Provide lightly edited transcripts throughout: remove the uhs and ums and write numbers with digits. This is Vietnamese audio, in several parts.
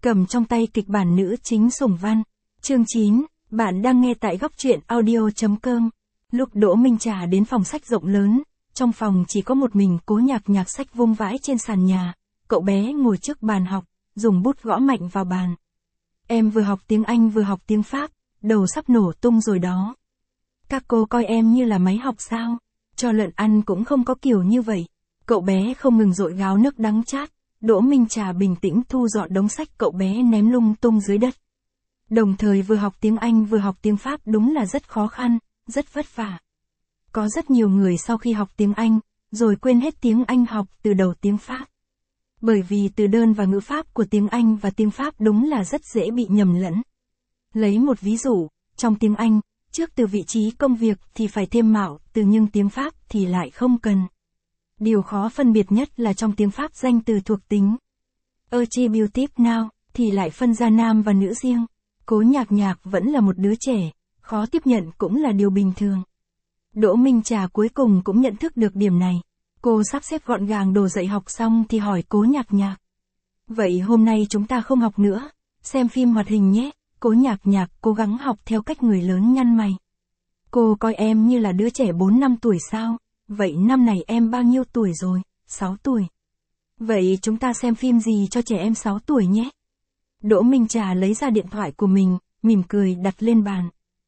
cầm trong tay kịch bản nữ chính Sủng Văn. Chương 9, bạn đang nghe tại góc truyện audio.com. Lúc Đỗ Minh Trà đến phòng sách rộng lớn, trong phòng chỉ có một mình Cố Nhạc Nhạc sách vung vãi trên sàn nhà, cậu bé ngồi trước bàn học, dùng bút gõ mạnh vào bàn. Em vừa học tiếng Anh vừa học tiếng Pháp, đầu sắp nổ tung rồi đó. Các cô coi em như là máy học sao? Cho lợn ăn cũng không có kiểu như vậy. Cậu bé không ngừng dội gáo nước đắng chát. Đỗ Minh Trà bình tĩnh thu dọn đống sách cậu bé ném lung tung dưới đất. Đồng thời vừa học tiếng Anh vừa học tiếng Pháp đúng là rất khó khăn, rất vất vả. Có rất nhiều người sau khi học tiếng Anh, rồi quên hết tiếng Anh học từ đầu tiếng Pháp. Bởi vì từ đơn và ngữ pháp của tiếng Anh và tiếng Pháp đúng là rất dễ bị nhầm lẫn. Lấy một ví dụ, trong tiếng Anh, trước từ vị trí công việc thì phải thêm mạo từ nhưng tiếng Pháp thì lại không cần. Điều khó phân biệt nhất là trong tiếng Pháp danh từ thuộc tính. Attributive noun thì lại phân ra nam và nữ riêng. Cố Nhạc Nhạc vẫn là một đứa trẻ, khó tiếp nhận cũng là điều bình thường. Đỗ Minh Trà cuối cùng cũng nhận thức được điểm này. Cô sắp xếp gọn gàng đồ dạy học xong thì hỏi Cố Nhạc Nhạc. Vậy hôm nay chúng ta không học nữa, xem phim hoạt hình nhé. Cố Nhạc Nhạc cố gắng học theo cách người lớn nhăn mày. Cô coi em như là đứa trẻ 4 năm tuổi sao? Vậy năm này em bao nhiêu tuổi rồi? 6 tuổi. Vậy chúng ta xem phim gì cho trẻ em 6 tuổi nhé? Đỗ Minh Trà lấy ra điện thoại của mình, mỉm cười đặt lên bàn.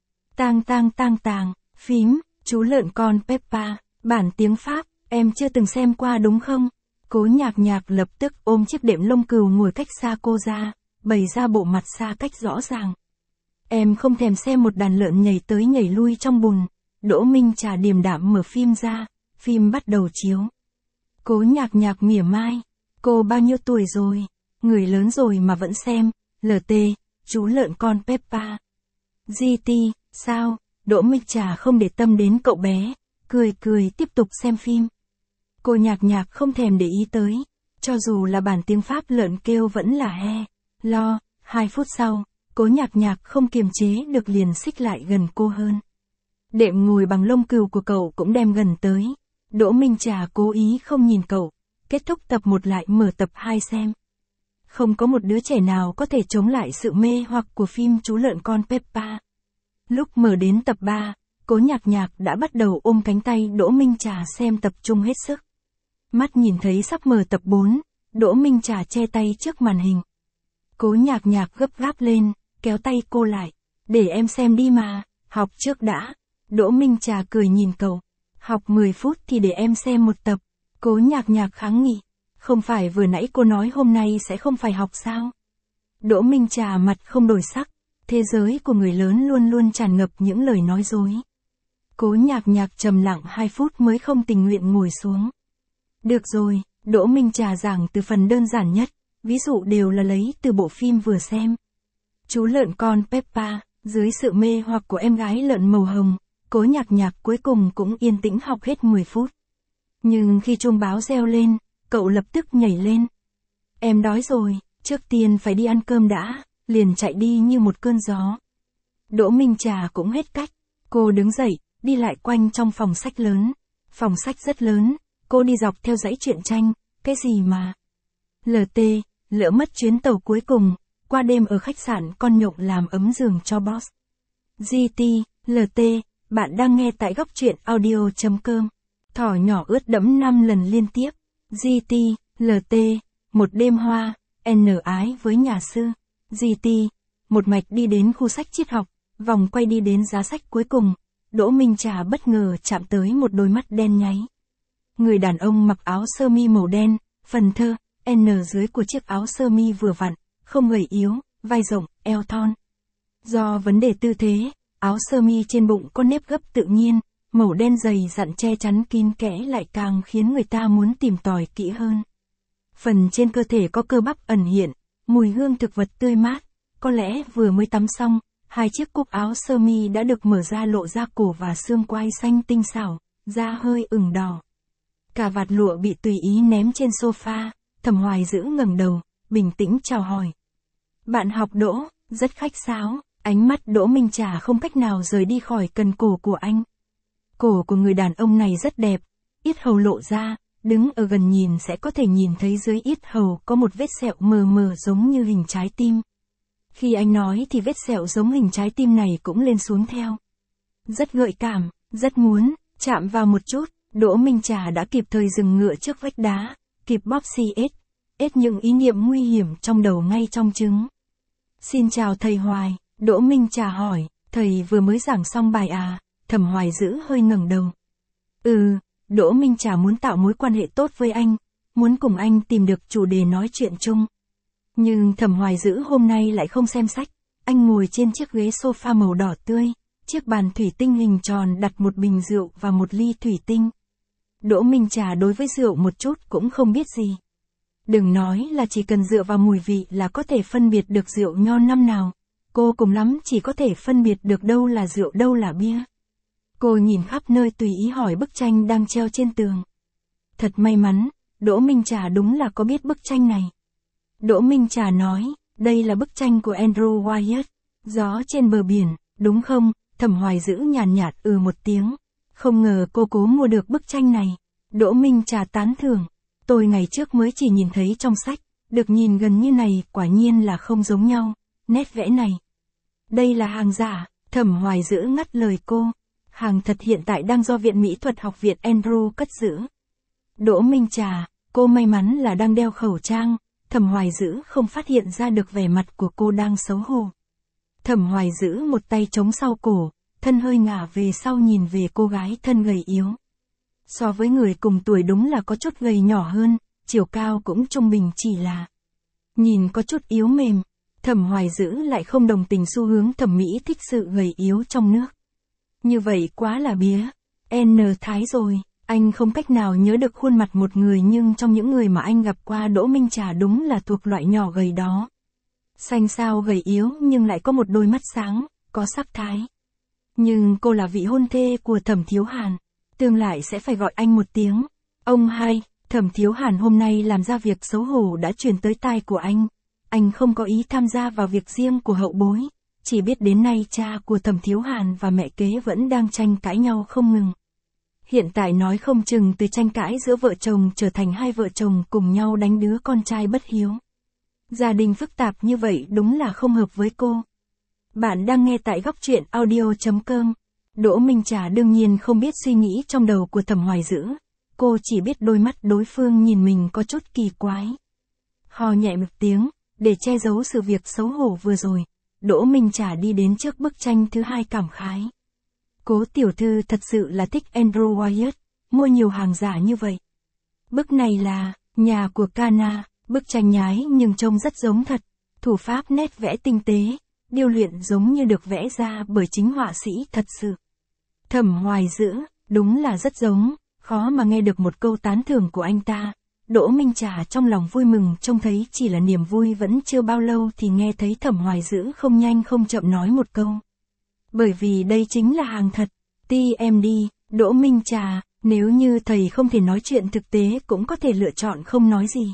Tang, phím, chú lợn con Peppa, bản tiếng Pháp, em chưa từng xem qua đúng không? Cố Nhạc Nhạc lập tức ôm chiếc đệm lông cừu ngồi cách xa cô ra, bày ra bộ mặt xa cách rõ ràng. Em không thèm xem một đàn lợn nhảy tới nhảy lui trong bùn. Đỗ Minh Trà điềm đạm mở phim ra, phim bắt đầu chiếu. Cố Nhạc Nhạc mỉa mai, cô bao nhiêu tuổi rồi? Người lớn rồi mà vẫn xem. LT, chú lợn con Peppa. GT, sao? Đỗ Minh Trà không để tâm đến cậu bé, cười tiếp tục xem phim. Cô Nhạc Nhạc không thèm để ý tới, cho dù là bản tiếng Pháp lợn kêu vẫn là he, lo. 2 phút sau, Cố Nhạc Nhạc không kiềm chế được liền xích lại gần cô hơn. Đệm ngồi bằng lông cừu của cậu cũng đem gần tới. Đỗ Minh Trà cố ý không nhìn cậu, kết thúc tập 1 lại mở tập 2 xem. Không có một đứa trẻ nào có thể chống lại sự mê hoặc của phim chú lợn con Peppa. Lúc mở đến tập 3, Cố Nhạc Nhạc đã bắt đầu ôm cánh tay Đỗ Minh Trà xem tập trung hết sức. Mắt nhìn thấy sắp mở tập 4, Đỗ Minh Trà che tay trước màn hình. Cố Nhạc Nhạc gấp gáp lên, kéo tay cô lại. Để em xem đi mà, học trước đã. Đỗ Minh Trà cười nhìn cậu. Học 10 phút thì để em xem một tập. Cố Nhạc Nhạc kháng nghị. Không phải vừa nãy cô nói hôm nay sẽ không phải học sao? Đỗ Minh Trà mặt không đổi sắc. Thế giới của người lớn luôn luôn tràn ngập những lời nói dối. Cố Nhạc Nhạc trầm lặng 2 phút mới không tình nguyện ngồi xuống. Được rồi, Đỗ Minh Trà giảng từ phần đơn giản nhất, ví dụ đều là lấy từ bộ phim vừa xem. Chú lợn con Peppa, dưới sự mê hoặc của em gái lợn màu hồng, Cố Nhạc Nhạc cuối cùng cũng yên tĩnh học hết 10 phút. Nhưng khi chuông báo reo lên, cậu lập tức nhảy lên. Em đói rồi, trước tiên phải đi ăn cơm đã, liền chạy đi như một cơn gió. Đỗ Minh Trà cũng hết cách, cô đứng dậy, đi lại quanh trong phòng sách lớn. Phòng sách rất lớn, cô đi dọc theo dãy truyện tranh, cái gì mà. LT, lỡ mất chuyến tàu cuối cùng, qua đêm ở khách sạn con nhộng làm ấm giường cho boss. GT, LT, bạn đang nghe tại góc truyện audio.com. Thỏ nhỏ ướt đẫm 5 lần liên tiếp. GT, LT, một đêm hoa, N ái với nhà sư. GT, một mạch đi đến khu sách triết học, vòng quay đi đến giá sách cuối cùng. Đỗ Minh Trà bất ngờ chạm tới một đôi mắt đen nháy. Người đàn ông mặc áo sơ mi màu đen, phần thơ, N dưới của chiếc áo sơ mi vừa vặn, không gầy yếu, vai rộng, eo thon. Do vấn đề tư thế, áo sơ mi trên bụng có nếp gấp tự nhiên, màu đen dày dặn che chắn kín kẽ lại càng khiến người ta muốn tìm tòi kỹ hơn. Phần trên cơ thể có cơ bắp ẩn hiện, mùi hương thực vật tươi mát, có lẽ vừa mới tắm xong, 2 chiếc cúc áo sơ mi đã được mở ra lộ ra cổ và xương quai xanh tinh xảo, da hơi ửng đỏ. Cả vạt lụa bị tùy ý ném trên sofa, Thẩm Hoài Dữ ngẩng đầu, bình tĩnh chào hỏi. Bạn học Đỗ, rất khách sáo, ánh mắt Đỗ Minh Trà không cách nào rời đi khỏi cần cổ của anh. Cổ của người đàn ông này rất đẹp, yết hầu lộ ra, Đứng ở gần nhìn sẽ có thể nhìn thấy dưới yết hầu có một vết sẹo mờ mờ giống như hình trái tim. Khi anh nói thì vết sẹo giống hình trái tim này cũng lên xuống theo. Rất gợi cảm, rất muốn chạm vào một chút, Đỗ Minh Trà đã kịp thời dừng ngựa trước vách đá, kịp bóp ết những ý niệm nguy hiểm trong đầu ngay trong trứng. Xin chào thầy Hoài, Đỗ Minh Trà hỏi, thầy vừa mới giảng xong bài à? Thẩm Hoài Dữ hơi ngẩng đầu. Đỗ Minh Trà muốn tạo mối quan hệ tốt với anh, muốn cùng anh tìm được chủ đề nói chuyện chung. Nhưng Thẩm Hoài Dữ hôm nay lại không xem sách, anh ngồi trên chiếc ghế sofa màu đỏ tươi, chiếc bàn thủy tinh hình tròn đặt một bình rượu và một ly thủy tinh. Đỗ Minh Trà đối với rượu một chút cũng không biết gì. Đừng nói là chỉ cần dựa vào mùi vị là có thể phân biệt được rượu nho năm nào, cô cùng lắm chỉ có thể phân biệt được đâu là rượu đâu là bia. Cô nhìn khắp nơi tùy ý hỏi bức tranh đang treo trên tường. Thật may mắn, Đỗ Minh Trà đúng là có biết bức tranh này. Đỗ Minh Trà nói, đây là bức tranh của Andrew Wyatt, Gió trên bờ biển, đúng không? Thẩm Hoài Dữ nhàn nhạt một tiếng. Không ngờ cô cố mua được bức tranh này. Đỗ Minh Trà tán thưởng. Tôi ngày trước mới chỉ nhìn thấy trong sách, được nhìn gần như này quả nhiên là không giống nhau. Nét vẽ này. Đây là hàng giả, Thẩm Hoài Dữ ngắt lời cô. Hàng thật hiện tại đang do Viện Mỹ thuật Học viện Andrew cất giữ. Đỗ Minh Trà, cô may mắn là đang đeo khẩu trang. Thẩm Hoài Dữ không phát hiện ra được vẻ mặt của cô đang xấu hổ. Thẩm Hoài Dữ một tay chống sau cổ, thân hơi ngả về sau nhìn về cô gái thân gầy yếu. So với người cùng tuổi đúng là có chút gầy nhỏ hơn, chiều cao cũng trung bình chỉ là nhìn có chút yếu mềm. Thẩm Hoài Dữ lại không đồng tình xu hướng thẩm mỹ thích sự gầy yếu trong nước. Như vậy quá là bía. Thái rồi, anh không cách nào nhớ được khuôn mặt một người nhưng trong những người mà anh gặp qua Đỗ Minh Trà đúng là thuộc loại nhỏ gầy đó. Xanh xao gầy yếu nhưng lại có một đôi mắt sáng, có sắc thái. Nhưng cô là vị hôn thê của Thẩm Thiếu Hàn, tương lai sẽ phải gọi anh một tiếng. Ông hai, Thẩm Thiếu Hàn hôm nay làm ra việc xấu hổ đã truyền tới tai của anh. Anh không có ý tham gia vào việc riêng của hậu bối, chỉ biết đến nay cha của Thẩm Thiếu Hàn và mẹ kế vẫn đang tranh cãi nhau không ngừng. Hiện tại nói không chừng từ tranh cãi giữa vợ chồng trở thành hai vợ chồng cùng nhau đánh đứa con trai bất hiếu. Gia đình phức tạp như vậy đúng là không hợp với cô. Bạn đang nghe tại góc truyện audio.com. Đỗ Minh Trà đương nhiên không biết suy nghĩ trong đầu của Thẩm Hoài Dữ. Cô chỉ biết đôi mắt đối phương nhìn mình có chút kỳ quái. Ho nhẹ một tiếng, để che giấu sự việc xấu hổ vừa rồi. Đỗ Minh Trà đi đến trước bức tranh thứ hai cảm khái. Cố tiểu thư thật sự là thích Andrew Wyatt, mua nhiều hàng giả như vậy. Bức này là nhà của Cana, bức tranh nhái nhưng trông rất giống thật. Thủ pháp nét vẽ tinh tế, điêu luyện giống như được vẽ ra bởi chính họa sĩ thật sự. Thẩm Hoài Dữ, đúng là rất giống, khó mà nghe được một câu tán thưởng của anh ta. Đỗ Minh Trà trong lòng vui mừng trông thấy chỉ là niềm vui vẫn chưa bao lâu thì nghe thấy Thẩm Hoài Dữ không nhanh không chậm nói một câu. Bởi vì đây chính là hàng thật. TMD, Đỗ Minh Trà, nếu như thầy không thể nói chuyện thực tế cũng có thể lựa chọn không nói gì.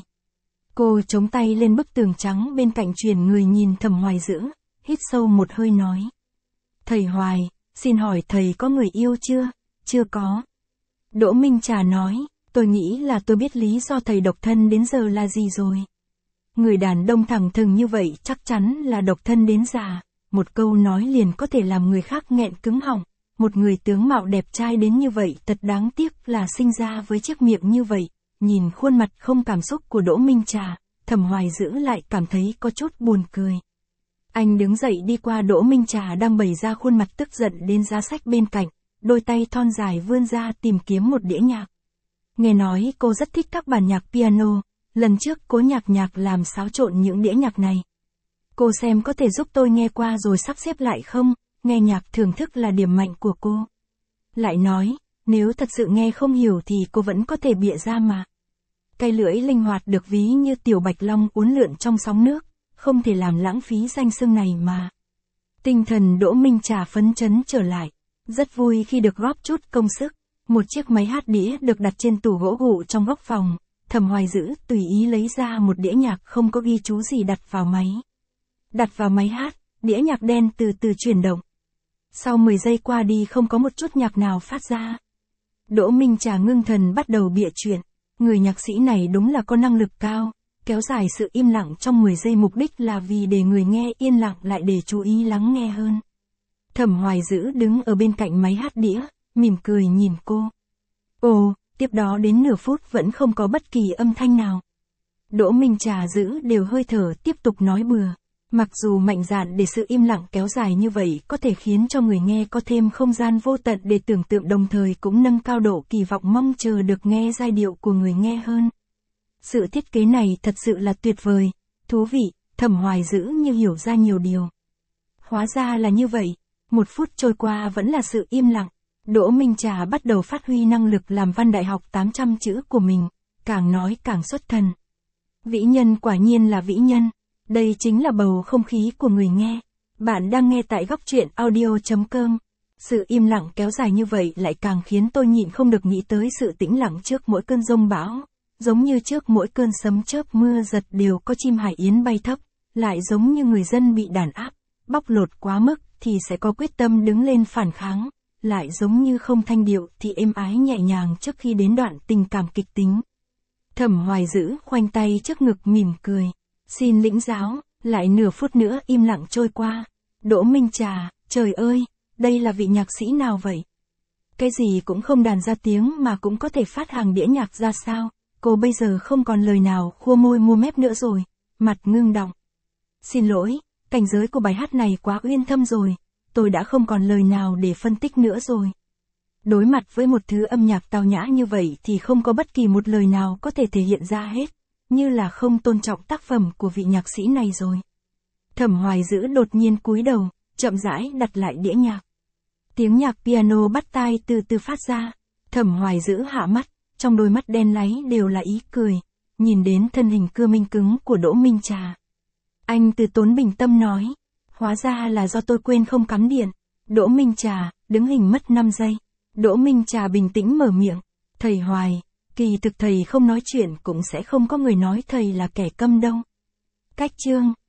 Cô chống tay lên bức tường trắng bên cạnh chuyển người nhìn Thẩm Hoài Dữ, hít sâu một hơi nói. Thầy Hoài, xin hỏi thầy có người yêu chưa? Chưa có. Đỗ Minh Trà nói, tôi nghĩ là tôi biết lý do thầy độc thân đến giờ là gì rồi. Người đàn ông thẳng thừng như vậy chắc chắn là độc thân đến già. Một câu nói liền có thể làm người khác nghẹn cứng họng. Một người tướng mạo đẹp trai đến như vậy thật đáng tiếc là sinh ra với chiếc miệng như vậy. Nhìn khuôn mặt không cảm xúc của Đỗ Minh Trà, Thẩm Hoài Dữ lại cảm thấy có chút buồn cười. Anh đứng dậy đi qua Đỗ Minh Trà đang bày ra khuôn mặt tức giận đến giá sách bên cạnh, đôi tay thon dài vươn ra tìm kiếm một đĩa nhạc. Nghe nói cô rất thích các bản nhạc piano, lần trước Cố Nhạc Nhạc làm xáo trộn những đĩa nhạc này. Cô xem có thể giúp tôi nghe qua rồi sắp xếp lại không? Nghe nhạc thưởng thức là điểm mạnh của cô. Lại nói, nếu thật sự nghe không hiểu thì cô vẫn có thể bịa ra mà. Cây lưỡi linh hoạt được ví như tiểu bạch long uốn lượn trong sóng nước, không thể làm lãng phí danh xưng này mà. Tinh thần Đỗ Minh Trà phấn chấn trở lại, rất vui khi được góp chút công sức. Một chiếc máy hát đĩa được đặt trên tủ gỗ gụ trong góc phòng, Thẩm Hoài Dữ tùy ý lấy ra một đĩa nhạc không có ghi chú gì đặt vào máy. Đặt vào máy hát, đĩa nhạc đen từ từ chuyển động. Sau 10 giây qua đi không có một chút nhạc nào phát ra. Đỗ Minh Trà ngưng thần bắt đầu bịa chuyện. người nhạc sĩ này đúng là có năng lực cao, kéo dài sự im lặng trong 10 giây mục đích là vì để người nghe yên lặng lại để chú ý lắng nghe hơn. Thẩm Hoài Dữ đứng ở bên cạnh máy hát đĩa, mỉm cười nhìn cô. Ồ, tiếp đó đến nửa phút vẫn không có bất kỳ âm thanh nào. Đỗ Minh Trà giữ đều hơi thở tiếp tục nói bừa. Mặc dù mạnh dạn để sự im lặng kéo dài như vậy có thể khiến cho người nghe có thêm không gian vô tận để tưởng tượng, đồng thời cũng nâng cao độ kỳ vọng mong chờ được nghe giai điệu của người nghe hơn. Sự thiết kế này thật sự là tuyệt vời, thú vị, Thẩm Hoài Dữ như hiểu ra nhiều điều. Hóa ra là như vậy, 1 phút trôi qua vẫn là sự im lặng. Đỗ Minh Trà bắt đầu phát huy năng lực làm văn đại học 800 chữ của mình, càng nói càng xuất thần. Vĩ nhân quả nhiên là vĩ nhân. Đây chính là bầu không khí của người nghe. Bạn đang nghe tại góc truyện audio.com. Sự im lặng kéo dài như vậy lại càng khiến tôi nhịn không được nghĩ tới sự tĩnh lặng trước mỗi cơn giông bão. Giống như trước mỗi cơn sấm chớp mưa giật đều có chim hải yến bay thấp. Lại giống như người dân bị đàn áp, bóc lột quá mức thì sẽ có quyết tâm đứng lên phản kháng. Lại giống như không thanh điệu thì êm ái nhẹ nhàng trước khi đến đoạn tình cảm kịch tính. Thẩm Hoài Dữ khoanh tay trước ngực mỉm cười. Xin lĩnh giáo, lại nửa phút nữa im lặng trôi qua. Đỗ Minh Trà, trời ơi, đây là vị nhạc sĩ nào vậy? Cái gì cũng không đàn ra tiếng mà cũng có thể phát hàng đĩa nhạc ra sao? Cô bây giờ không còn lời nào khua môi mua mép nữa rồi, mặt ngưng đọng. Xin lỗi, cảnh giới của bài hát này quá uyên thâm rồi, tôi đã không còn lời nào để phân tích nữa rồi. Đối mặt với một thứ âm nhạc tao nhã như vậy thì không có bất kỳ một lời nào có thể thể hiện ra hết, như là không tôn trọng tác phẩm của vị nhạc sĩ này rồi. Thẩm Hoài Dữ đột nhiên cúi đầu, chậm rãi đặt lại đĩa nhạc. Tiếng nhạc piano bắt tai từ từ phát ra. Thẩm Hoài Dữ hạ mắt, trong đôi mắt đen láy đều là ý cười, nhìn đến thân hình cưa minh cứng của Đỗ Minh Trà. Anh từ tốn bình tâm nói, hóa ra là do tôi quên không cắm điện. Đỗ Minh Trà, đứng hình mất 5 giây. Đỗ Minh Trà bình tĩnh mở miệng, thầy Hoài, kỳ thực thầy không nói chuyện cũng sẽ không có người nói thầy là kẻ câm đâu. Cách chương